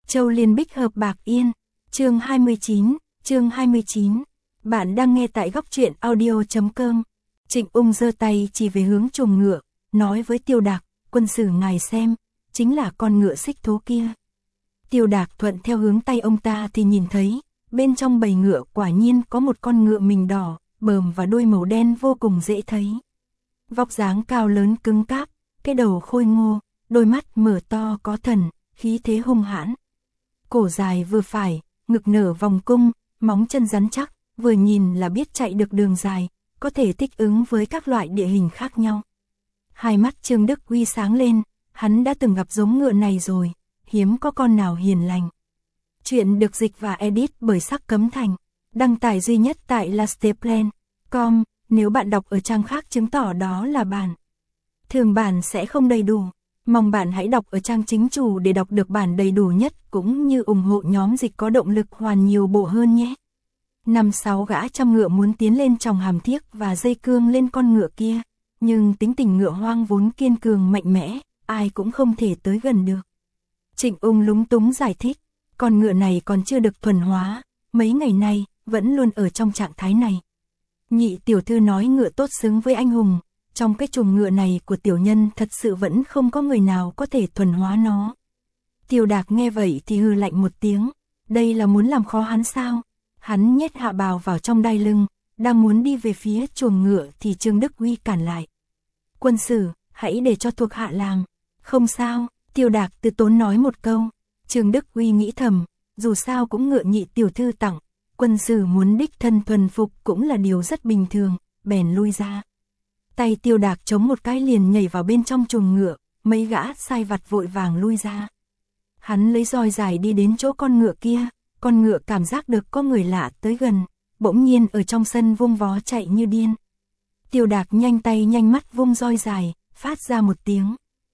Châu Liên Bích hợp Bạc Yên. Chương 29. Bạn đang nghe tại góc truyện audio.com. Trịnh Ung giơ tay chỉ về hướng chuồng ngựa, nói với Tiêu Đạc, quân sử ngài xem, chính là con ngựa xích thố kia. Tiêu Đạc thuận theo hướng tay ông ta thì nhìn thấy, bên trong bầy ngựa quả nhiên có một con ngựa mình đỏ, bờm và đuôi màu đen vô cùng dễ thấy. Vóc dáng cao lớn cứng cáp, cái đầu khôi ngô, đôi mắt mở to có thần, khí thế hung hãn. Cổ dài vừa phải, ngực nở vòng cung, móng chân rắn chắc, vừa nhìn là biết chạy được đường dài, có thể thích ứng với các loại địa hình khác nhau. Hai mắt Trương Đức Huy sáng lên, hắn đã từng gặp giống ngựa này rồi, hiếm có con nào hiền lành. Chuyện được dịch và edit bởi Sắc Cấm Thành, đăng tải duy nhất tại lasteplan.com, nếu bạn đọc ở trang khác chứng tỏ đó là bản thường bản sẽ không đầy đủ. Mong bạn hãy đọc ở trang chính chủ để đọc được bản đầy đủ nhất cũng như ủng hộ nhóm dịch có động lực hoàn nhiều bộ hơn nhé. 5-6 gã trăm ngựa muốn tiến lên tròng hàm thiếc và dây cương lên con ngựa kia, nhưng tính tình ngựa hoang vốn kiên cường mạnh mẽ, ai cũng không thể tới gần được. Trịnh Ung lúng túng giải thích, con ngựa này còn chưa được thuần hóa, mấy ngày nay vẫn luôn ở trong trạng thái này. Nhị tiểu thư nói ngựa tốt xứng với anh hùng. Trong cái chuồng ngựa này của tiểu nhân thật sự vẫn không có người nào có thể thuần hóa nó. Tiêu Đạc nghe vậy thì hừ lạnh một tiếng, đây là muốn làm khó hắn sao? Hắn nhét hạ bào vào trong đai lưng, đang muốn đi về phía chuồng ngựa thì Trương Đức Huy cản lại. Quân sử, hãy để cho thuộc hạ làm. Không sao, Tiêu Đạc từ tốn nói một câu. Trương Đức Huy nghĩ thầm, dù sao cũng ngựa nhị tiểu thư tặng, quân sử muốn đích thân thuần phục cũng là điều rất bình thường, bèn lui ra. Tay Tiêu Đạc chống một cái liền nhảy vào bên trong chuồng ngựa, mấy gã sai vặt vội vàng lui ra. Hắn lấy roi dài đi đến chỗ con ngựa kia, con ngựa cảm giác được có người lạ tới gần, bỗng nhiên ở trong sân vung vó chạy như điên. Tiêu Đạc nhanh tay nhanh mắt vung roi dài, phát ra một tiếng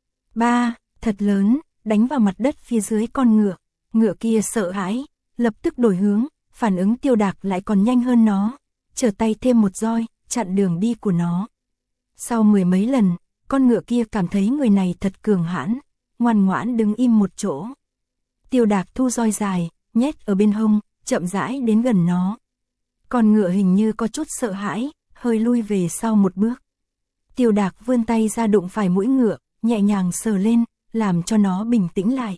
ba, thật lớn, đánh vào mặt đất phía dưới con ngựa. Ngựa kia sợ hãi, lập tức đổi hướng, phản ứng Tiêu Đạc lại còn nhanh hơn nó, trở tay thêm một roi, chặn đường đi của nó. Sau mười mấy lần, con ngựa kia cảm thấy người này thật cường hãn, ngoan ngoãn đứng im một chỗ. Tiêu Đạc thu roi dài, nhét ở bên hông, chậm rãi đến gần nó. Con ngựa hình như có chút sợ hãi, hơi lui về sau một bước. Tiêu Đạc vươn tay ra đụng phải mũi ngựa, nhẹ nhàng sờ lên, làm cho nó bình tĩnh lại.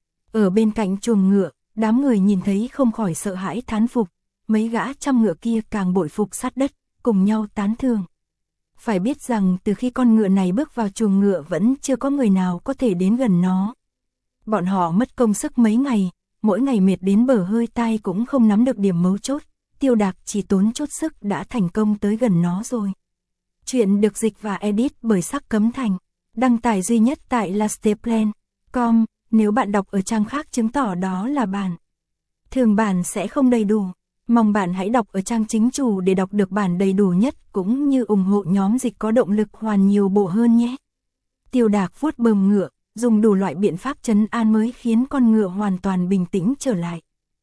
Ở bên cạnh chuồng ngựa, đám người nhìn thấy không khỏi sợ hãi thán phục, mấy gã trăm ngựa kia càng bội phục sát đất, cùng nhau tán thưởng. Phải biết rằng từ khi con ngựa này bước vào chuồng ngựa vẫn chưa có người nào có thể đến gần nó. Bọn họ mất công sức mấy ngày, mỗi ngày mệt đến bở hơi tai cũng không nắm được điểm mấu chốt, Tiêu Đạc chỉ tốn chút sức đã thành công tới gần nó rồi. Chuyện được dịch và edit bởi Sắc Cấm Thành, đăng tải duy nhất tại lasteplan.com, nếu bạn đọc ở trang khác chứng tỏ đó là bản thường bản sẽ không đầy đủ. Mong bạn hãy đọc ở trang chính chủ để đọc được bản đầy đủ nhất cũng như ủng hộ nhóm dịch có động lực hoàn nhiều bộ hơn nhé. Tiêu Đạc vuốt bờm ngựa, dùng đủ loại biện pháp trấn an mới khiến con ngựa hoàn toàn bình tĩnh trở lại.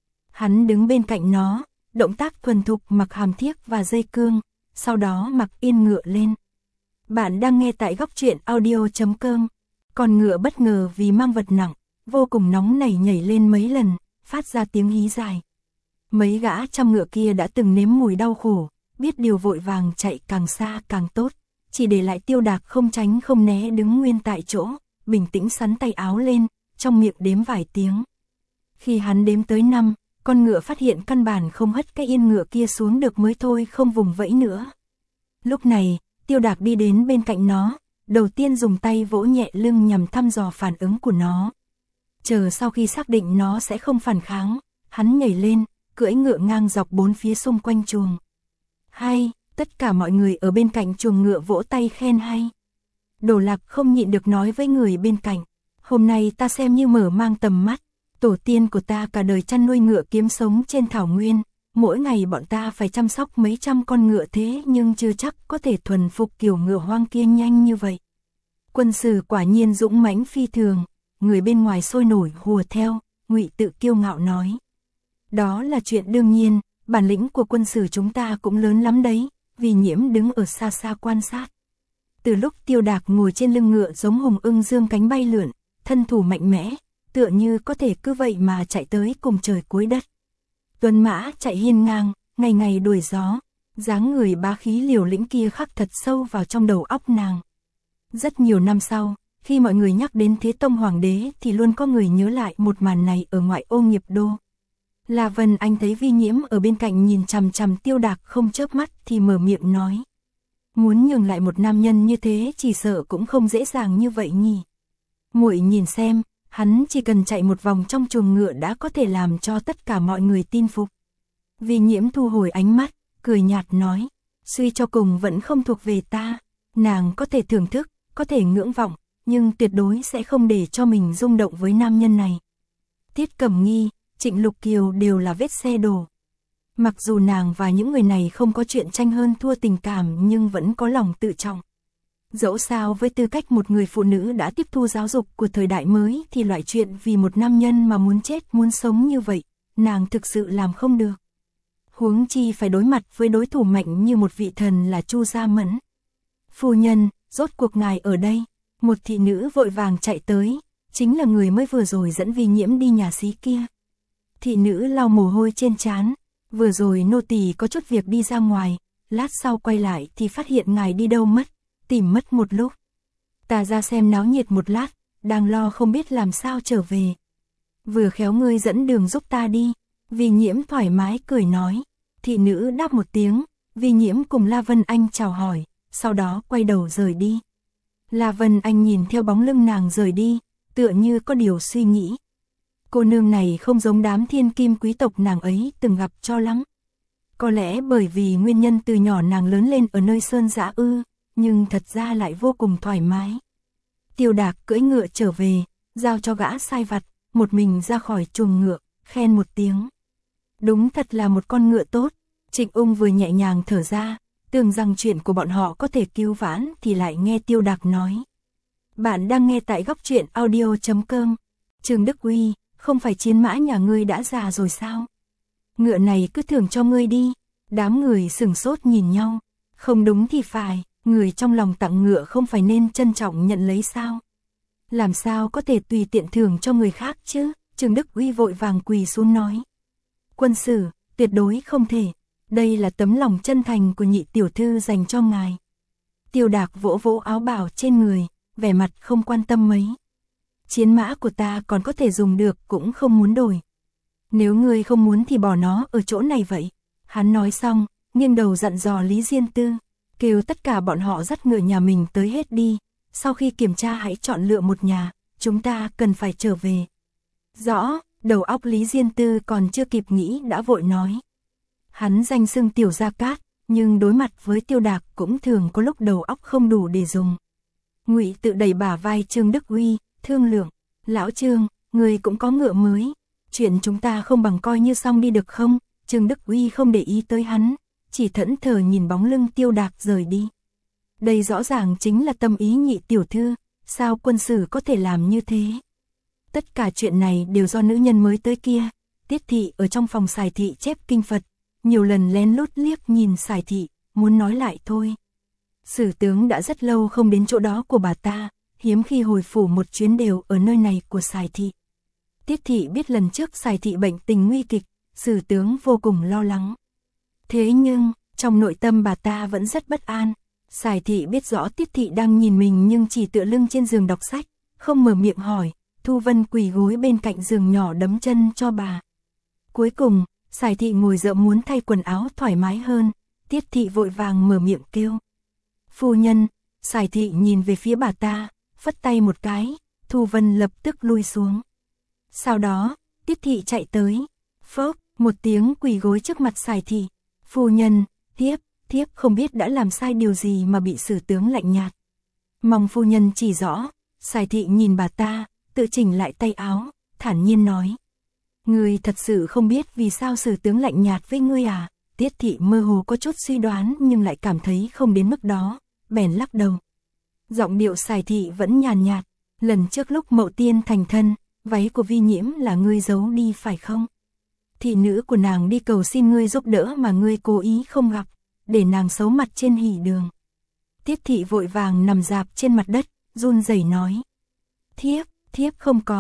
Hắn đứng bên cạnh nó, động tác thuần thục mặc hàm thiếc và dây cương, sau đó mặc yên ngựa lên. Bạn đang nghe tại góc truyện audio.com. Con ngựa bất ngờ vì mang vật nặng, vô cùng nóng nảy nhảy lên mấy lần, phát ra tiếng hí dài. Mấy gã trăm ngựa kia đã từng nếm mùi đau khổ, biết điều vội vàng chạy càng xa càng tốt, chỉ để lại Tiêu Đạc không tránh không né đứng nguyên tại chỗ, bình tĩnh sắn tay áo lên, trong miệng đếm vài tiếng. Khi hắn đếm tới 5, con ngựa phát hiện căn bản không hất cái yên ngựa kia xuống được mới thôi không vùng vẫy nữa. Lúc này, Tiêu Đạc đi đến bên cạnh nó, đầu tiên dùng tay vỗ nhẹ lưng nhằm thăm dò phản ứng của nó. Chờ sau khi xác định nó sẽ không phản kháng, hắn nhảy lên, cưỡi ngựa ngang dọc bốn phía xung quanh chuồng. Hay, tất cả mọi người ở bên cạnh chuồng ngựa vỗ tay khen hay. Đồ Lạc không nhịn được nói với người bên cạnh, hôm nay ta xem như mở mang tầm mắt, tổ tiên của ta cả đời chăn nuôi ngựa kiếm sống trên thảo nguyên, mỗi ngày bọn ta phải chăm sóc mấy trăm con ngựa thế nhưng chưa chắc có thể thuần phục kiểu ngựa hoang kia nhanh như vậy. Quân sử quả nhiên dũng mãnh phi thường, người bên ngoài sôi nổi hùa theo, Ngụy Tự kiêu ngạo nói. Đó là chuyện đương nhiên, bản lĩnh của quân sử chúng ta cũng lớn lắm đấy, Vì Nhiễm đứng ở xa xa quan sát. Từ lúc Tiêu Đạc ngồi trên lưng ngựa giống hùng ưng dương cánh bay lượn, thân thủ mạnh mẽ, tựa như có thể cứ vậy mà chạy tới cùng trời cuối đất. Tuấn mã chạy hiên ngang, ngày ngày đuổi gió, dáng người bá khí liều lĩnh kia khắc thật sâu vào trong đầu óc nàng. Rất nhiều năm sau, khi mọi người nhắc đến Thế Tông Hoàng đế thì luôn có người nhớ lại một màn này ở ngoại ô Nghiệp Đô. La Vân Anh thấy Vi Nhiễm ở bên cạnh nhìn chằm chằm Tiêu Đạc không chớp mắt thì mở miệng nói. Muốn nhường lại một nam nhân như thế chỉ sợ cũng không dễ dàng như vậy nhỉ. Muội nhìn xem, hắn chỉ cần chạy một vòng trong chuồng ngựa đã có thể làm cho tất cả mọi người tin phục. Vi Nhiễm thu hồi ánh mắt, cười nhạt nói, suy cho cùng vẫn không thuộc về ta. Nàng có thể thưởng thức, có thể ngưỡng vọng, nhưng tuyệt đối sẽ không để cho mình rung động với nam nhân này. Tiết Cẩm Nghi, Trịnh Lục Kiều đều là vết xe đổ. Mặc dù nàng và những người này không có chuyện tranh hơn thua tình cảm nhưng vẫn có lòng tự trọng. Dẫu sao với tư cách một người phụ nữ đã tiếp thu giáo dục của thời đại mới thì loại chuyện vì một nam nhân mà muốn chết muốn sống như vậy, nàng thực sự làm không được. Huống chi phải đối mặt với đối thủ mạnh như một vị thần là Chu Gia Mẫn. Phu nhân, rốt cuộc ngài ở đây. Một thị nữ vội vàng chạy tới, chính là người mới vừa rồi dẫn Vi Nhiễm đi nhà xí kia. Thị nữ lau mồ hôi trên trán, vừa rồi nô tỳ có chút việc đi ra ngoài, lát sau quay lại thì phát hiện ngài đi đâu mất, tìm mất một lúc. Ta ra xem náo nhiệt một lát, đang lo không biết làm sao trở về. Vừa khéo ngươi dẫn đường giúp ta đi. Vi Nhiễm thoải mái cười nói. Thị nữ đáp một tiếng, Vi Nhiễm cùng La Vân Anh chào hỏi, sau đó quay đầu rời đi. La Vân Anh nhìn theo bóng lưng nàng rời đi, tựa như có điều suy nghĩ. Cô nương này không giống đám thiên kim quý tộc nàng ấy từng gặp cho lắm. Có lẽ bởi vì nguyên nhân từ nhỏ nàng lớn lên ở nơi sơn dã ư, nhưng thật ra lại vô cùng thoải mái. Tiêu Đạc cưỡi ngựa trở về, giao cho gã sai vặt, một mình ra khỏi chuồng ngựa, khen một tiếng. Đúng thật là một con ngựa tốt. Trịnh Ung vừa nhẹ nhàng thở ra, tưởng rằng chuyện của bọn họ có thể cứu vãn thì lại nghe Tiêu Đạc nói. Bạn đang nghe tại góc truyện audio.com. Trương Đức Uy, không phải chiến mã nhà ngươi đã già rồi sao? Ngựa này cứ thưởng cho ngươi đi. Đám người sửng sốt nhìn nhau. Không đúng thì phải, người trong lòng tặng ngựa không phải nên trân trọng nhận lấy sao? Làm sao có thể tùy tiện thưởng cho người khác chứ? Trương Đức Uy vội vàng quỳ xuống nói. Quân sử, tuyệt đối không thể. Đây là tấm lòng chân thành của nhị tiểu thư dành cho ngài. Tiêu Đạc vỗ vỗ áo bào trên người, vẻ mặt không quan tâm mấy. Chiến mã của ta còn có thể dùng được cũng không muốn đổi. Nếu ngươi không muốn thì bỏ nó ở chỗ này vậy. Hắn nói xong, nghiêng đầu dặn dò Lý Diên Tư, kêu tất cả bọn họ dắt ngựa nhà mình tới hết đi. Sau khi kiểm tra hãy chọn lựa một nhà, chúng ta cần phải trở về. Rõ, đầu óc Lý Diên Tư còn chưa kịp nghĩ đã vội nói. Hắn danh xưng Tiểu Gia Cát, nhưng đối mặt với Tiêu Đạc cũng thường có lúc đầu óc không đủ để dùng. Ngụy tự đẩy bả vai Trương Đức Uy, thương lượng, lão Trương, người cũng có ngựa mới, chuyện chúng ta không bằng coi như xong đi được không? Trương Đức Uy không để ý tới hắn, chỉ thẫn thờ nhìn bóng lưng Tiêu Đạc rời đi. Đây rõ ràng chính là tâm ý nhị tiểu thư, sao quân sử có thể làm như thế? Tất cả chuyện này đều do nữ nhân mới tới kia. Tiết thị ở trong phòng Sài thị chép kinh Phật, nhiều lần lén lút liếc nhìn Sài thị, muốn nói lại thôi. Sử tướng đã rất lâu không đến chỗ đó của bà ta, hiếm khi hồi phủ một chuyến đều ở nơi này của Sài thị. Tiết thị biết lần trước Sài thị bệnh tình nguy kịch, sử tướng vô cùng lo lắng. Thế nhưng, trong nội tâm bà ta vẫn rất bất an. Sài thị biết rõ Tiết thị đang nhìn mình nhưng chỉ tựa lưng trên giường đọc sách, không mở miệng hỏi. Thu Vân quỳ gối bên cạnh giường nhỏ đấm chân cho bà. Cuối cùng, Sài thị ngồi dậy muốn thay quần áo thoải mái hơn, Tiết thị vội vàng mở miệng kêu. Phu nhân, Sài thị nhìn về phía bà ta, phất tay một cái, Thu Vân lập tức lui xuống. Sau đó, Tiết thị chạy tới, phốc, một tiếng quỳ gối trước mặt Sài thị. Phu nhân, thiếp không biết đã làm sai điều gì mà bị sử tướng lạnh nhạt. Mong phu nhân chỉ rõ. Sài thị nhìn bà ta, tự chỉnh lại tay áo, thản nhiên nói. Ngươi thật sự không biết vì sao sử tướng lạnh nhạt với ngươi à? Tiết thị mơ hồ có chút suy đoán nhưng lại cảm thấy không đến mức đó, bèn lắc đầu. Giọng điệu Sài thị vẫn nhàn nhạt, lần trước lúc Mậu Tiên thành thân, váy của Vi Nhiễm là ngươi giấu đi phải không? Thị nữ của nàng đi cầu xin ngươi giúp đỡ mà ngươi cố ý không gặp, để nàng xấu mặt trên hỉ đường. Tiết thị vội vàng nằm rạp trên mặt đất, run rẩy nói. Thiếp không có.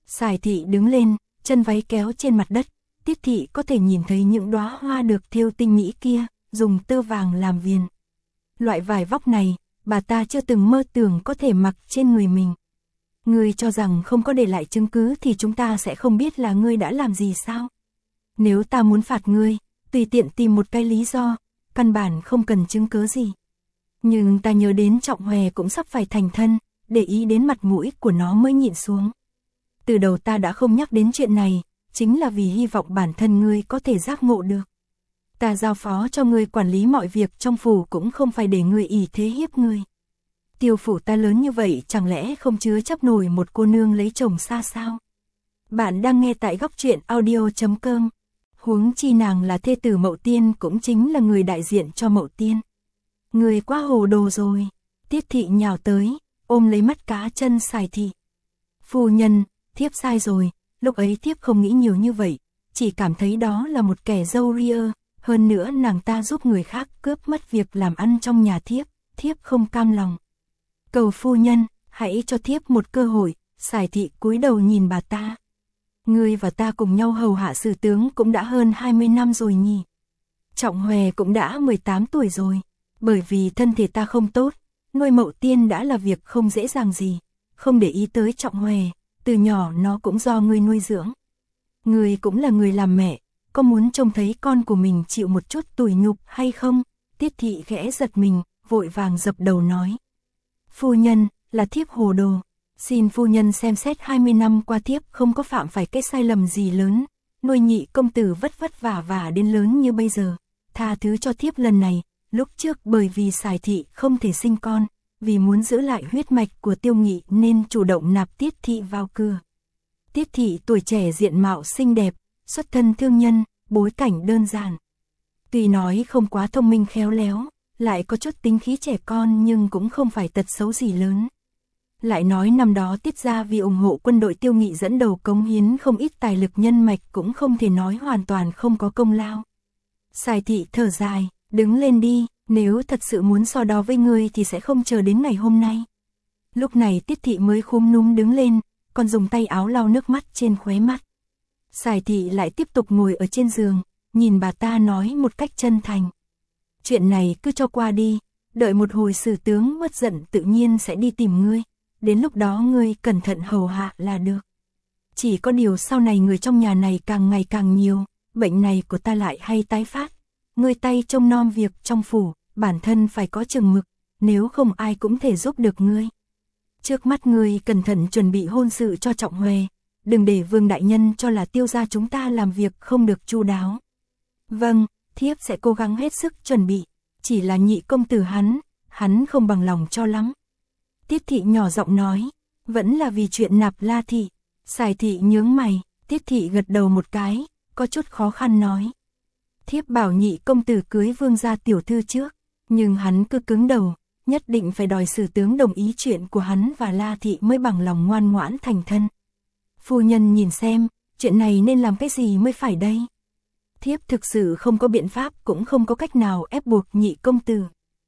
Sài thị đứng lên, chân váy kéo trên mặt đất, Tiết thị có thể nhìn thấy những đóa hoa được thêu tinh mỹ kia, dùng tơ vàng làm viền. Loại vải vóc này, bà ta chưa từng mơ tưởng có thể mặc trên người mình. Ngươi cho rằng không có để lại chứng cứ thì chúng ta sẽ không biết là ngươi đã làm gì sao? Nếu ta muốn phạt ngươi, tùy tiện tìm một cái lý do, căn bản không cần chứng cứ gì. Nhưng ta nhớ đến Trọng Hòe cũng sắp phải thành thân, để ý đến mặt mũi của nó mới nhịn xuống. Từ đầu ta đã không nhắc đến chuyện này, chính là vì hy vọng bản thân ngươi có thể giác ngộ được. Ta giao phó cho ngươi quản lý mọi việc trong phủ cũng không phải để ngươi ỷ thế hiếp ngươi. Tiêu phủ ta lớn như vậy chẳng lẽ không chứa chấp nổi một cô nương lấy chồng xa sao? Bạn đang nghe tại góc truyện audio.com. Huống chi nàng là thê tử Mậu Tiên cũng chính là người đại diện cho Mậu Tiên. Người quá hồ đồ rồi. Tiết thị nhào tới, ôm lấy mắt cá chân Sài thị. Phu nhân, thiếp sai rồi, lúc ấy thiếp không nghĩ nhiều như vậy, chỉ cảm thấy đó là một kẻ dâu ria, hơn nữa nàng ta giúp người khác cướp mất việc làm ăn trong nhà thiếp không cam lòng. Cầu phu nhân, hãy cho thiếp một cơ hội. Sài thị cúi đầu nhìn bà ta. Ngươi và ta cùng nhau hầu hạ sử tướng cũng đã hơn 20 năm rồi nhỉ. Trọng Hòe cũng đã 18 tuổi rồi. Bởi vì thân thể ta không tốt, nuôi Mậu Tiên đã là việc không dễ dàng gì. Không để ý tới Trọng Hòe, từ nhỏ nó cũng do ngươi nuôi dưỡng. Ngươi cũng là người làm mẹ, có muốn trông thấy con của mình chịu một chút tủi nhục hay không? Tiết thị khẽ giật mình, vội vàng dập đầu nói. Phu nhân, là thiếp hồ đồ. Xin phu nhân xem xét 20 năm qua thiếp không có phạm phải cái sai lầm gì lớn. Nuôi nhị công tử vất vả đến lớn như bây giờ. Tha thứ cho thiếp lần này. Lúc trước bởi vì Sài thị không thể sinh con, vì muốn giữ lại huyết mạch của Tiêu Nghị nên chủ động nạp Tiết thị vào cửa. Tiết thị tuổi trẻ diện mạo xinh đẹp, xuất thân thương nhân, bối cảnh đơn giản. Tuy nói không quá thông minh khéo léo, lại có chút tính khí trẻ con nhưng cũng không phải tật xấu gì lớn. Lại nói năm đó Tiết gia vì ủng hộ quân đội Tiêu Nghị dẫn đầu cống hiến không ít tài lực nhân mạch cũng không thể nói hoàn toàn không có công lao. Sài thị thở dài, đứng lên đi, nếu thật sự muốn so đo với ngươi thì sẽ không chờ đến ngày hôm nay. Lúc này Tiết thị mới khúm núm đứng lên, còn dùng tay áo lau nước mắt trên khóe mắt. Sài thị lại tiếp tục ngồi ở trên giường, nhìn bà ta nói một cách chân thành. Chuyện này cứ cho qua đi, đợi một hồi sử tướng mất giận tự nhiên sẽ đi tìm ngươi. Đến lúc đó ngươi cẩn thận hầu hạ là được. Chỉ có điều sau này người trong nhà này càng ngày càng nhiều, bệnh này của ta lại hay tái phát. Ngươi tay trông nom việc trong phủ, bản thân phải có chừng mực, nếu không ai cũng thể giúp được ngươi. Trước mắt ngươi cẩn thận chuẩn bị hôn sự cho Trọng Hòe, đừng để Vương đại nhân cho là Tiêu gia chúng ta làm việc không được chu đáo. Vâng, thiếp sẽ cố gắng hết sức chuẩn bị, chỉ là nhị công tử hắn không bằng lòng cho lắm. Tiết thị nhỏ giọng nói, vẫn là vì chuyện nạp La thị. Sài thị nhướng mày, Tiết thị gật đầu một cái, có chút khó khăn nói. Thiếp bảo nhị công tử cưới Vương gia tiểu thư trước, nhưng hắn cứ cứng đầu, nhất định phải đòi sử tướng đồng ý chuyện của hắn và La thị mới bằng lòng ngoan ngoãn thành thân. Phu nhân nhìn xem, chuyện này nên làm cái gì mới phải đây? Thiếp thực sự không có biện pháp cũng không có cách nào ép buộc nhị công tử.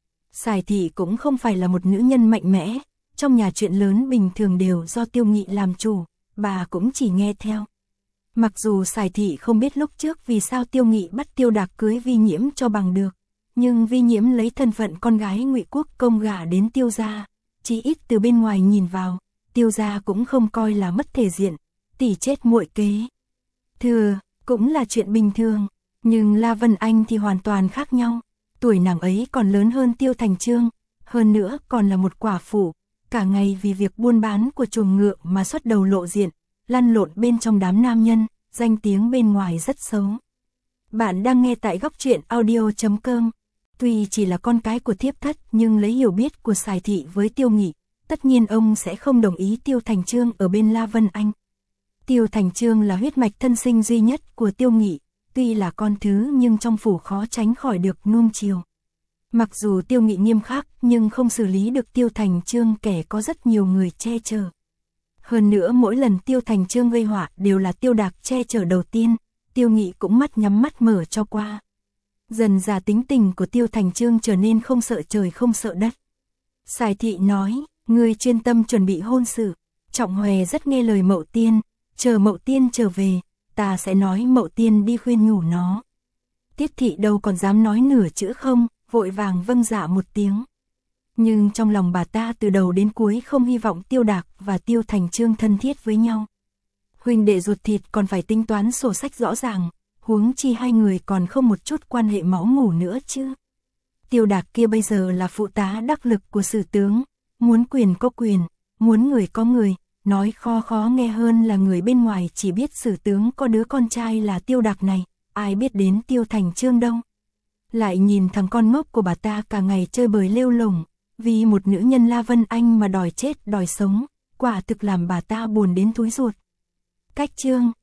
Sài thị cũng không phải là một nữ nhân mạnh mẽ, trong nhà chuyện lớn bình thường đều do Tiêu Nghị làm chủ, bà cũng chỉ nghe theo. Mặc dù Sài thị không biết lúc trước vì sao Tiêu Nghị bắt Tiêu Đạc cưới Vi Nhiễm cho bằng được, nhưng Vi Nhiễm lấy thân phận con gái Ngụy Quốc công gả đến Tiêu gia, chỉ ít từ bên ngoài nhìn vào, Tiêu gia cũng không coi là mất thể diện, tỷ chết muội kế. Thừa, cũng là chuyện bình thường, nhưng La Vân Anh thì hoàn toàn khác nhau, tuổi nàng ấy còn lớn hơn Tiêu Thành Chương, hơn nữa còn là một quả phụ, cả ngày vì việc buôn bán của chuồng ngựa mà xuất đầu lộ diện, lăn lộn bên trong đám nam nhân, danh tiếng bên ngoài rất xấu. Bạn đang nghe tại góc truyện audio.com. Tuy chỉ là con cái của thiếp thất nhưng lấy hiểu biết của Sài thị với Tiêu Nghị, tất nhiên ông sẽ không đồng ý Tiêu Thành Chương ở bên La Vân Anh. Tiêu Thành Chương là huyết mạch thân sinh duy nhất của Tiêu Nghị, tuy là con thứ nhưng trong phủ khó tránh khỏi được nuông chiều. Mặc dù Tiêu Nghị nghiêm khắc nhưng không xử lý được Tiêu Thành Chương kẻ có rất nhiều người che chở. Hơn nữa mỗi lần Tiêu Thành Chương gây họa đều là Tiêu Đạc che chở đầu tiên, Tiêu Nghị cũng mắt nhắm mắt mở cho qua. Dần dà tính tình của Tiêu Thành Chương trở nên không sợ trời không sợ đất. Sài thị nói, ngươi chuyên tâm chuẩn bị hôn sự, Trọng Hòe rất nghe lời Mậu Tiên, chờ Mậu Tiên trở về, ta sẽ nói Mậu Tiên đi khuyên nhủ nó. Tiết thị đâu còn dám nói nửa chữ không, vội vàng vâng dạ một tiếng. Nhưng trong lòng bà ta từ đầu đến cuối không hy vọng Tiêu Đạc và Tiêu Thành Chương thân thiết với nhau. Huynh đệ ruột thịt còn phải tính toán sổ sách rõ ràng, huống chi hai người còn không một chút quan hệ máu mủ nữa chứ. Tiêu Đạc kia bây giờ là phụ tá đắc lực của sử tướng, muốn quyền có quyền, muốn người có người, nói khó nghe hơn là người bên ngoài chỉ biết sử tướng có đứa con trai là Tiêu Đạc này, ai biết đến Tiêu Thành Chương đâu. Lại nhìn thằng con ngốc của bà ta cả ngày chơi bời lêu lổng, vì một nữ nhân La Vân Anh mà đòi chết đòi sống, quả thực làm bà ta buồn đến thúi ruột. Cách chương